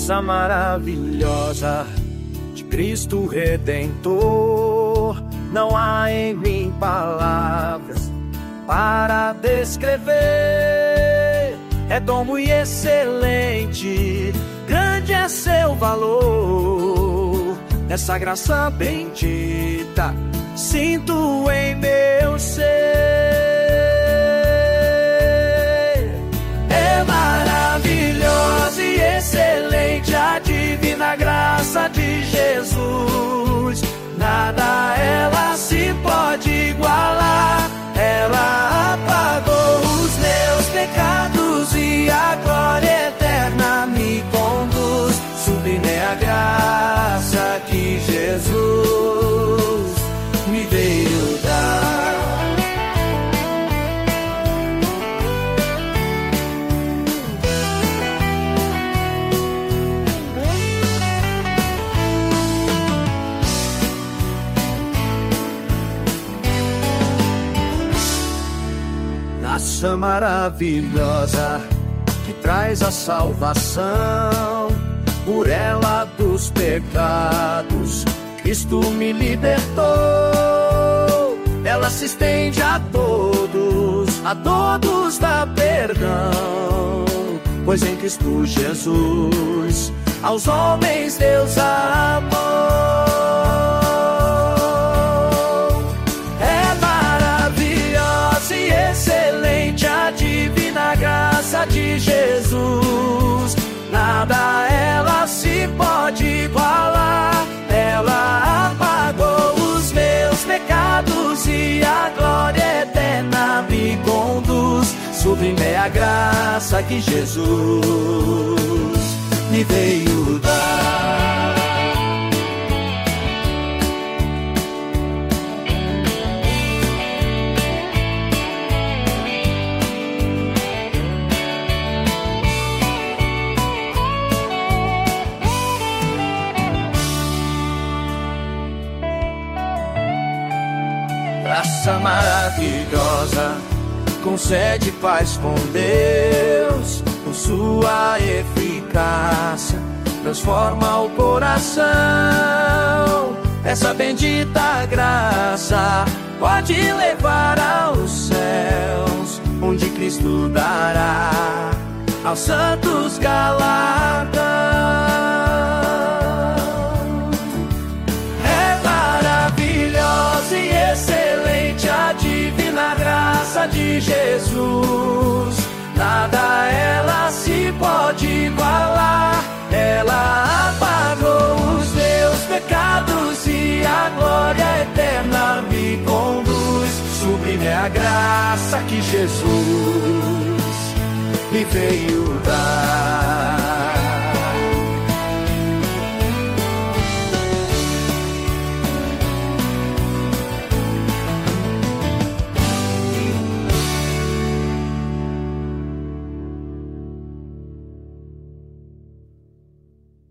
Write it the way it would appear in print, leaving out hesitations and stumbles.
Graça maravilhosa de Cristo Redentor, não há em mim palavras para descrever. É dom muito excelente, grande é seu valor. Essa graça bendita sinto em meu ser. É maravilhosa e excelente a divina graça de Jesus. Nada ela se pode igualar. Ela apagou os meus pecados e a glória eterna me conduz. Sublime é a graça que Jesus me veio dar. Graça maravilhosa que traz a salvação, por ela dos pecados Cristo me libertou. Ela se estende a todos dá perdão, pois em Cristo Jesus aos homens Deus amou. É maravilhosa e excelente a divina graça de Jesus. Nada ela se pode igualar. Ela apagou os meus pecados e a glória eterna me conduz. Sublime é a graça que Jesus me veio dar. Graça maravilhosa, concede paz com Deus, com sua eficácia transforma o coração. Essa bendita graça pode levar aos céus, onde Cristo dará aos santos galardão. É maravilhosa e excelente a divina graça de Jesus. Nada ela se pode igualar. Ela apagou os meus pecados e a glória eterna me conduz. Sublime é a graça que Jesus me veio dar.